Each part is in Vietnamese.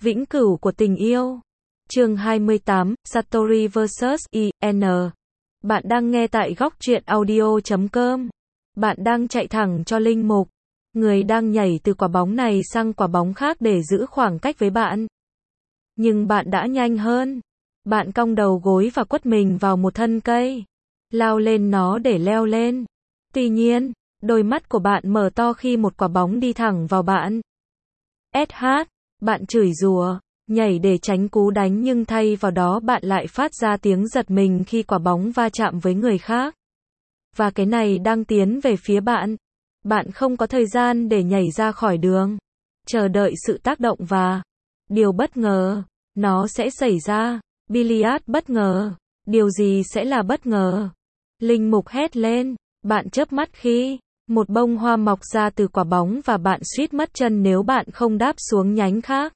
Vĩnh cửu của tình yêu. Chương 28, Satori vs IN. Bạn đang nghe tại góc truyện audio.com. Bạn đang chạy thẳng cho linh mục. Người đang nhảy từ quả bóng này sang quả bóng khác để giữ khoảng cách với bạn. Nhưng bạn đã nhanh hơn. Bạn cong đầu gối và quất mình vào một thân cây. Lao lên nó để leo lên. Tuy nhiên, đôi mắt của bạn mở to khi một quả bóng đi thẳng vào bạn. SH, bạn chửi rủa, nhảy để tránh cú đánh nhưng thay vào đó bạn lại phát ra tiếng giật mình khi quả bóng va chạm với người khác. Và cái này đang tiến về phía bạn. Bạn không có thời gian để nhảy ra khỏi đường. Chờ đợi sự tác động và điều bất ngờ, nó sẽ xảy ra. Billiard bất ngờ. Điều gì sẽ là bất ngờ? Linh mục hét lên. Bạn chớp mắt khi một bông hoa mọc ra từ quả bóng và bạn suýt mất chân nếu bạn không đáp xuống nhánh khác.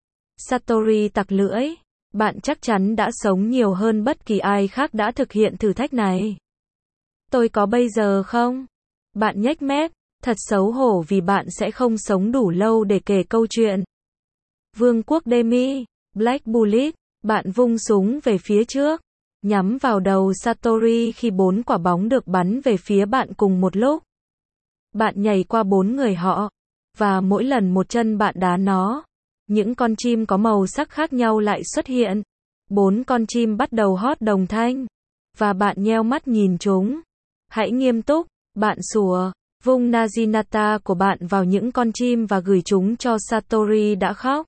Satori tặc lưỡi. Bạn chắc chắn đã sống nhiều hơn bất kỳ ai khác đã thực hiện thử thách này. Tôi có bây giờ không? Bạn nhếch mép, thật xấu hổ vì bạn sẽ không sống đủ lâu để kể câu chuyện. Vương quốc Demi, Black Bullet, bạn vung súng về phía trước, nhắm vào đầu Satori khi 4 quả bóng được bắn về phía bạn cùng một lúc. Bạn nhảy qua 4 người họ, và mỗi lần một chân bạn đá nó, những con chim có màu sắc khác nhau lại xuất hiện. 4 con chim bắt đầu hót đồng thanh, và bạn nheo mắt nhìn chúng. Hãy nghiêm túc, bạn sủa, vung Naginata của bạn vào những con chim và gửi chúng cho Satori đã khóc.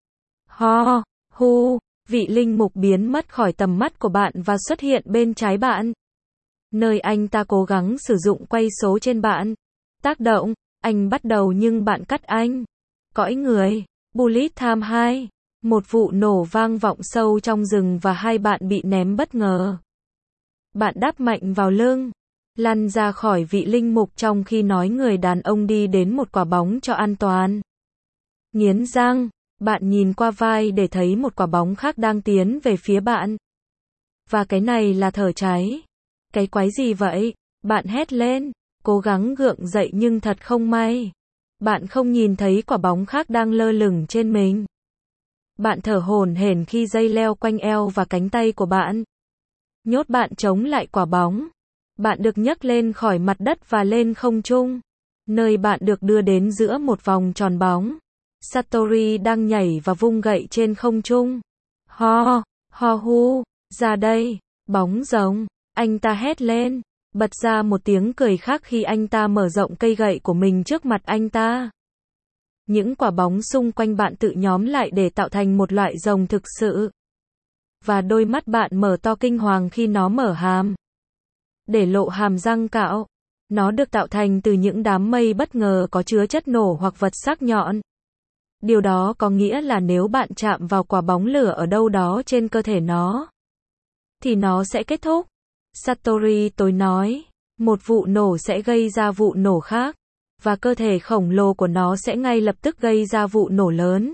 Ho, hu, vị linh mục biến mất khỏi tầm mắt của bạn và xuất hiện bên trái bạn. Nơi anh ta cố gắng sử dụng quay số trên bạn. Tác động, anh bắt đầu nhưng bạn cắt anh. Cõi người, Bullet Time 2. Một vụ nổ vang vọng sâu trong rừng và hai bạn bị ném bất ngờ. Bạn đáp mạnh vào lưng, lăn ra khỏi vị linh mục trong khi nói người đàn ông đi đến một quả bóng cho an toàn. Nghiến răng, bạn nhìn qua vai để thấy một quả bóng khác đang tiến về phía bạn. Và cái này là thở cháy. Cái quái gì vậy? Bạn hét lên, cố gắng gượng dậy nhưng thật không may. Bạn không nhìn thấy quả bóng khác đang lơ lửng trên mình. Bạn thở hổn hển khi dây leo quanh eo và cánh tay của bạn. Nhốt bạn chống lại quả bóng. Bạn được nhấc lên khỏi mặt đất và lên không trung. Nơi bạn được đưa đến giữa một vòng tròn bóng. Satori đang nhảy và vung gậy trên không trung. Ho, ho hu, ra đây, bóng rồng. Anh ta hét lên, bật ra một tiếng cười khác khi anh ta mở rộng cây gậy của mình trước mặt anh ta. Những quả bóng xung quanh bạn tự nhóm lại để tạo thành một loại rồng thực sự. Và đôi mắt bạn mở to kinh hoàng khi nó mở hàm. Để lộ hàm răng cạo. Nó được tạo thành từ những đám mây bất ngờ có chứa chất nổ hoặc vật sắc nhọn. Điều đó có nghĩa là nếu bạn chạm vào quả bóng lửa ở đâu đó trên cơ thể nó, thì nó sẽ kết thúc. Satori tối nói, một vụ nổ sẽ gây ra vụ nổ khác, và cơ thể khổng lồ của nó sẽ ngay lập tức gây ra vụ nổ lớn.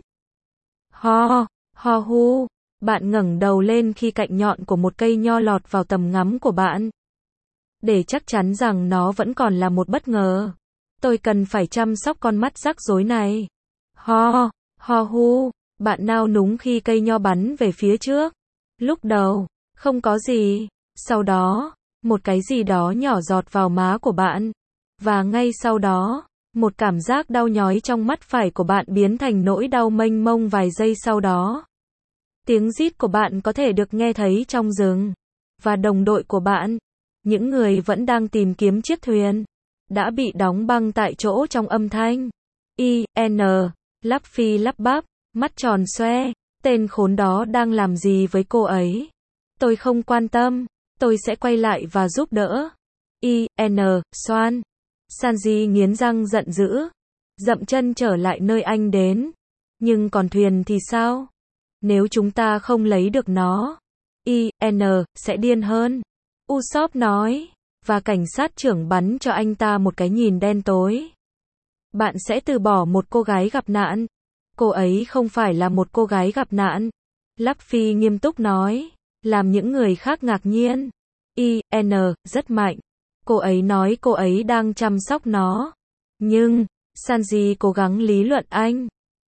Ho, ho hu, bạn ngẩng đầu lên khi cạnh nhọn của một cây nho lọt vào tầm ngắm của bạn. Để chắc chắn rằng nó vẫn còn là một bất ngờ, tôi cần phải chăm sóc con mắt rắc rối này. Ho, ho hu, bạn nao núng khi cây nho bắn về phía trước. Lúc đầu, không có gì. Sau đó, một cái gì đó nhỏ giọt vào má của bạn. Và ngay sau đó, một cảm giác đau nhói trong mắt phải của bạn biến thành nỗi đau mênh mông vài giây sau đó. Tiếng rít của bạn có thể được nghe thấy trong rừng. Và đồng đội của bạn, những người vẫn đang tìm kiếm chiếc thuyền, đã bị đóng băng tại chỗ trong âm thanh. IN, lắp phi lắp bắp, mắt tròn xoe, tên khốn đó đang làm gì với cô ấy? Tôi không quan tâm, tôi sẽ quay lại và giúp đỡ. IN, xoan. Sanji nghiến răng giận dữ, dậm chân trở lại nơi anh đến. Nhưng còn thuyền thì sao? Nếu chúng ta không lấy được nó, IN sẽ điên hơn. Usopp nói, và cảnh sát trưởng bắn cho anh ta một cái nhìn đen tối. Bạn sẽ từ bỏ một cô gái gặp nạn. Cô ấy không phải là một cô gái gặp nạn. Luffy nghiêm túc nói, làm những người khác ngạc nhiên. IN rất mạnh. Cô ấy nói cô ấy đang chăm sóc nó. Nhưng, Sanji cố gắng lý luận anh.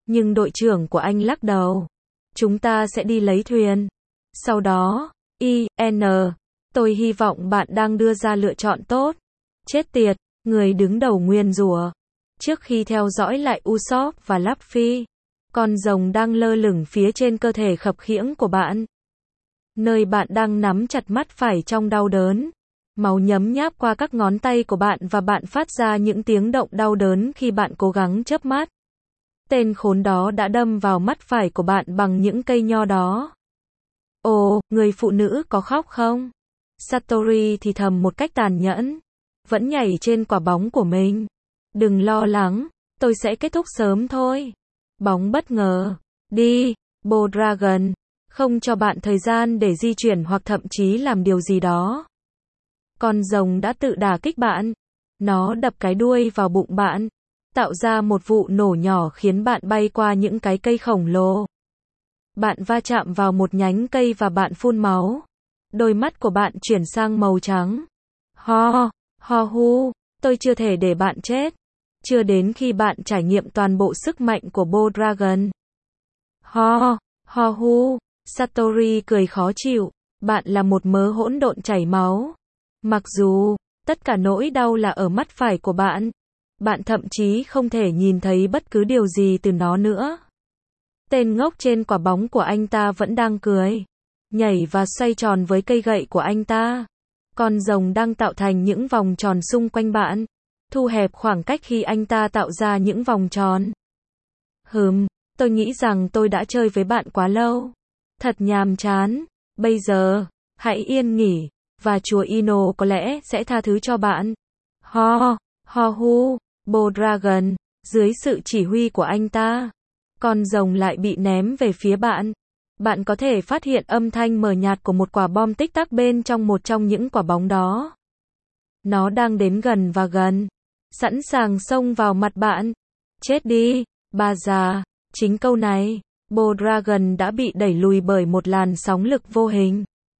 Nhưng đội trưởng của anh lắc đầu. Chúng ta sẽ đi lấy thuyền. Sau đó, tôi hy vọng bạn đang đưa ra lựa chọn tốt. Chết tiệt, người đứng đầu nguyền rủa. Trước khi theo dõi lại Usopp và Luffy, con rồng đang lơ lửng phía trên cơ thể khập khiễng của bạn. Nơi bạn đang nắm chặt mắt phải trong đau đớn. Máu nhấm nháp qua các ngón tay của bạn và bạn phát ra những tiếng động đau đớn khi bạn cố gắng chớp mắt. Tên khốn đó đã đâm vào mắt phải của bạn bằng những cây nho đó. Ồ, người phụ nữ có khóc không? Satori thì thầm một cách tàn nhẫn. Vẫn nhảy trên quả bóng của mình. Đừng lo lắng, tôi sẽ kết thúc sớm thôi. Bóng bất ngờ. Đi, Bo Dragon. Không cho bạn thời gian để di chuyển hoặc thậm chí làm điều gì đó. Con rồng đã tự đả kích bạn. Nó đập cái đuôi vào bụng bạn, tạo ra một vụ nổ nhỏ khiến bạn bay qua những cái cây khổng lồ. Bạn va chạm vào một nhánh cây và bạn phun máu. Đôi mắt của bạn chuyển sang màu trắng. Ho hu, tôi chưa thể để bạn chết. Chưa đến khi bạn trải nghiệm toàn bộ sức mạnh của Bo Dragon. Ho hu, Satori cười khó chịu. Bạn là một mớ hỗn độn chảy máu. Mặc dù, tất cả nỗi đau là ở mắt phải của bạn. Bạn thậm chí không thể nhìn thấy bất cứ điều gì từ nó nữa. Tên ngốc trên quả bóng của anh ta vẫn đang cười, nhảy và xoay tròn với cây gậy của anh ta. Con rồng đang tạo thành những vòng tròn xung quanh bạn, thu hẹp khoảng cách khi anh ta tạo ra những vòng tròn. Tôi nghĩ rằng tôi đã chơi với bạn quá lâu. Thật nhàm chán. Bây giờ, hãy yên nghỉ, và chúa Ino có lẽ sẽ tha thứ cho bạn. Ho hu, Bo Dragon, dưới sự chỉ huy của anh ta, con rồng lại bị ném về phía bạn. Bạn có thể phát hiện âm thanh mờ nhạt của một quả bom tích tắc bên trong một trong những quả bóng đó. Nó đang đến gần và gần, sẵn sàng xông vào mặt bạn. Chết đi, bà già. Chính câu này, Bo Dragon đã bị đẩy lùi bởi một làn sóng lực vô hình.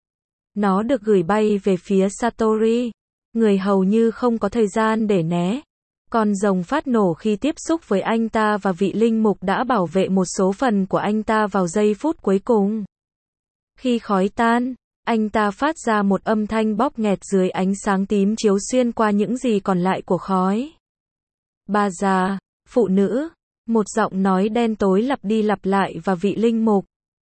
Nó được gửi bay về phía Satori. Người hầu như không có thời gian để né. Con rồng phát nổ khi tiếp xúc với anh ta và vị linh mục đã bảo vệ một số phần của anh ta vào giây phút cuối cùng. Khi khói tan, anh ta phát ra một âm thanh bóp nghẹt dưới ánh sáng tím chiếu xuyên qua những gì còn lại của khói. Bà già, phụ nữ, một giọng nói đen tối lặp đi lặp lại và vị linh mục.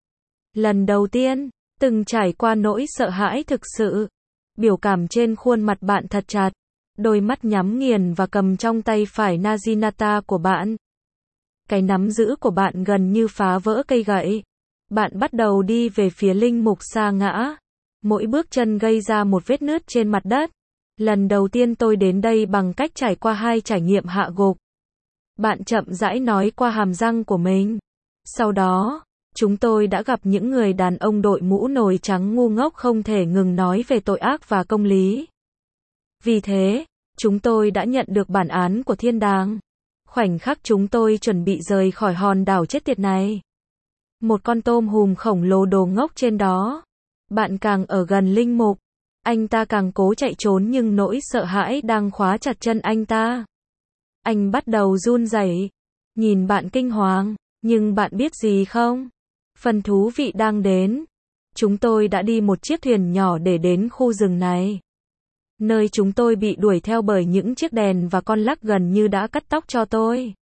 Lần đầu tiên, từng trải qua nỗi sợ hãi thực sự. Biểu cảm trên khuôn mặt bạn thật chặt. Đôi mắt nhắm nghiền và cầm trong tay phải Naginata của bạn. Cái nắm giữ của bạn gần như phá vỡ cây gậy. Bạn bắt đầu đi về phía linh mục sa ngã. Mỗi bước chân gây ra một vết nứt trên mặt đất. Lần đầu tiên tôi đến đây bằng cách trải qua 2 trải nghiệm hạ gục. Bạn chậm rãi nói qua hàm răng của mình. Sau đó, chúng tôi đã gặp những người đàn ông đội mũ nồi trắng ngu ngốc không thể ngừng nói về tội ác và công lý. Vì thế, chúng tôi đã nhận được bản án của thiên đàng. Khoảnh khắc chúng tôi chuẩn bị rời khỏi hòn đảo chết tiệt này. Một con tôm hùm khổng lồ đồ ngốc trên đó. Bạn càng ở gần linh mục, anh ta càng cố chạy trốn nhưng nỗi sợ hãi đang khóa chặt chân anh ta. Anh bắt đầu run rẩy, nhìn bạn kinh hoàng, nhưng bạn biết gì không? Phần thú vị đang đến. Chúng tôi đã đi một chiếc thuyền nhỏ để đến khu rừng này. Nơi chúng tôi bị đuổi theo bởi những chiếc đèn và con lắc gần như đã cắt tóc cho tôi.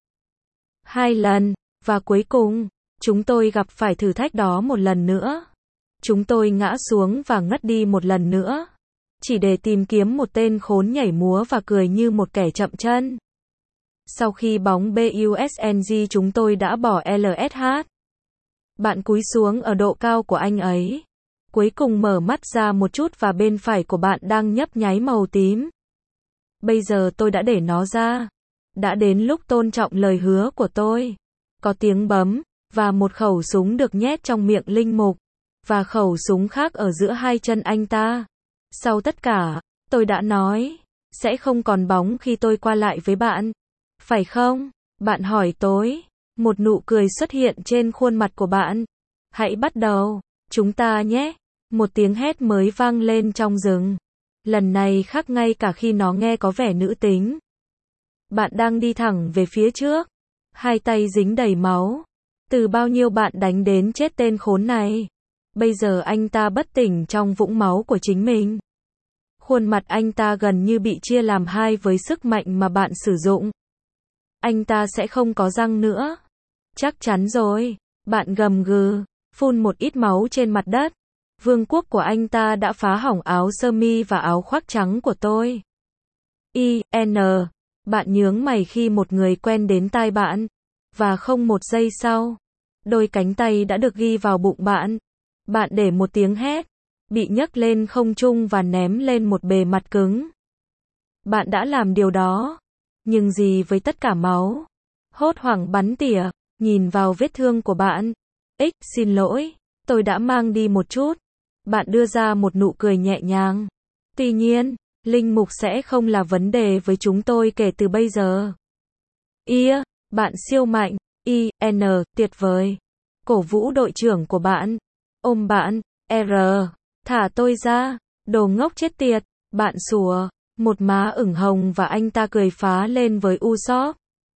2 lần, và cuối cùng, chúng tôi gặp phải thử thách đó một lần nữa. Chúng tôi ngã xuống và ngất đi một lần nữa. Chỉ để tìm kiếm một tên khốn nhảy múa và cười như một kẻ chậm chân. Sau khi bóng BUSNG chúng tôi đã bỏ LSH. Bạn cúi xuống ở độ cao của anh ấy. Cuối cùng mở mắt ra một chút và bên phải của bạn đang nhấp nháy màu tím. Bây giờ tôi đã để nó ra. Đã đến lúc tôn trọng lời hứa của tôi. Có tiếng bấm, và một khẩu súng được nhét trong miệng linh mục. Và khẩu súng khác ở giữa 2 chân anh ta. Sau tất cả, tôi đã nói, sẽ không còn bóng khi tôi qua lại với bạn. Phải không? Bạn hỏi tôi. Một nụ cười xuất hiện trên khuôn mặt của bạn. Hãy bắt đầu, chúng ta nhé. Một tiếng hét mới vang lên trong rừng. Lần này khác ngay cả khi nó nghe có vẻ nữ tính. Bạn đang đi thẳng về phía trước. 2 tay dính đầy máu. Từ bao nhiêu bạn đánh đến chết tên khốn này. Bây giờ anh ta bất tỉnh trong vũng máu của chính mình. Khuôn mặt anh ta gần như bị chia làm hai với sức mạnh mà bạn sử dụng. Anh ta sẽ không có răng nữa. Chắc chắn rồi. Bạn gầm gừ, phun một ít máu trên mặt đất. Vương quốc của anh ta đã phá hỏng áo sơ mi và áo khoác trắng của tôi. I.N. Bạn nhướng mày khi một người quen đến tai bạn. Và không một giây sau, đôi cánh tay đã được ghi vào bụng bạn. Bạn để một tiếng hét, bị nhấc lên không trung và ném lên một bề mặt cứng. Bạn đã làm điều đó. Nhưng gì với tất cả máu? Hốt hoảng bắn tỉa, nhìn vào vết thương của bạn. Xin lỗi, tôi đã mang đi một chút. Bạn đưa ra một nụ cười nhẹ nhàng. Tuy nhiên, linh mục sẽ không là vấn đề với chúng tôi kể từ bây giờ. Bạn siêu mạnh. I.N. Tuyệt vời. Cổ vũ đội trưởng của bạn. Ôm bạn. R. Thả tôi ra. Đồ ngốc chết tiệt. Bạn sủa. Một má ửng hồng và anh ta cười phá lên với Usopp.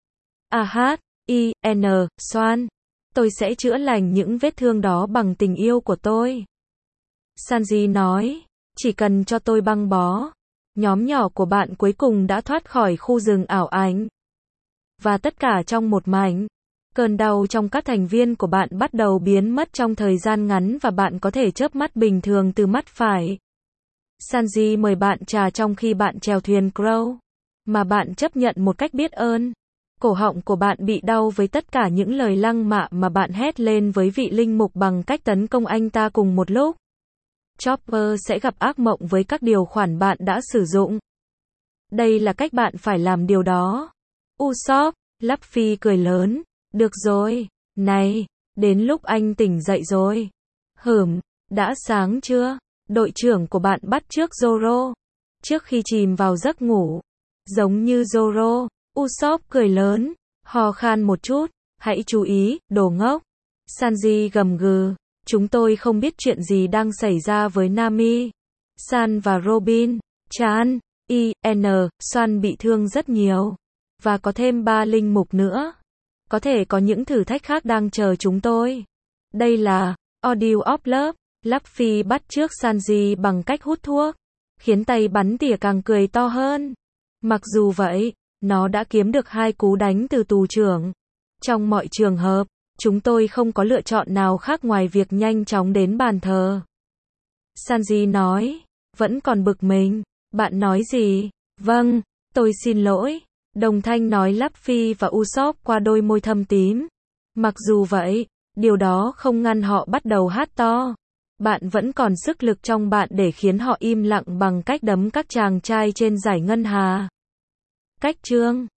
I.N. Xoan. Tôi sẽ chữa lành những vết thương đó bằng tình yêu của tôi. Sanji nói. Chỉ cần cho tôi băng bó. Nhóm nhỏ của bạn cuối cùng đã thoát khỏi khu rừng ảo ảnh. Và tất cả trong một mảnh. Cơn đau trong các thành viên của bạn bắt đầu biến mất trong thời gian ngắn và bạn có thể chớp mắt bình thường từ mắt phải. Sanji mời bạn trà trong khi bạn chèo thuyền Crow. Mà bạn chấp nhận một cách biết ơn. Cổ họng của bạn bị đau với tất cả những lời lăng mạ mà bạn hét lên với vị linh mục bằng cách tấn công anh ta cùng một lúc. Chopper sẽ gặp ác mộng với các điều khoản bạn đã sử dụng. Đây là cách bạn phải làm điều đó. Usopp, Luffy cười lớn. Được rồi, này, đến lúc anh tỉnh dậy rồi. Đã sáng chưa? Đội trưởng của bạn bắt chước Zoro. Trước khi chìm vào giấc ngủ. Giống như Zoro, Usopp cười lớn, ho khan một chút. Hãy chú ý, đồ ngốc. Sanji gầm gừ. Chúng tôi không biết chuyện gì đang xảy ra với Nami, San và Robin. Chan, I.N. Soan bị thương rất nhiều. Và có thêm 3 linh mục nữa. Có thể có những thử thách khác đang chờ chúng tôi. Đây là Audio of Love. Luffy bắt chước Sanji bằng cách hút thuốc, khiến tay bắn tỉa càng cười to hơn. Mặc dù vậy, nó đã kiếm được 2 cú đánh từ tù trưởng. Trong mọi trường hợp, chúng tôi không có lựa chọn nào khác ngoài việc nhanh chóng đến bàn thờ. Sanji nói, vẫn còn bực mình. Bạn nói gì? Vâng, tôi xin lỗi. Đồng thanh nói Luffy và Usopp qua đôi môi thâm tím. Mặc dù vậy, điều đó không ngăn họ bắt đầu hát to. Bạn vẫn còn sức lực trong bạn để khiến họ im lặng bằng cách đấm các chàng trai trên giải ngân hà. Cách chương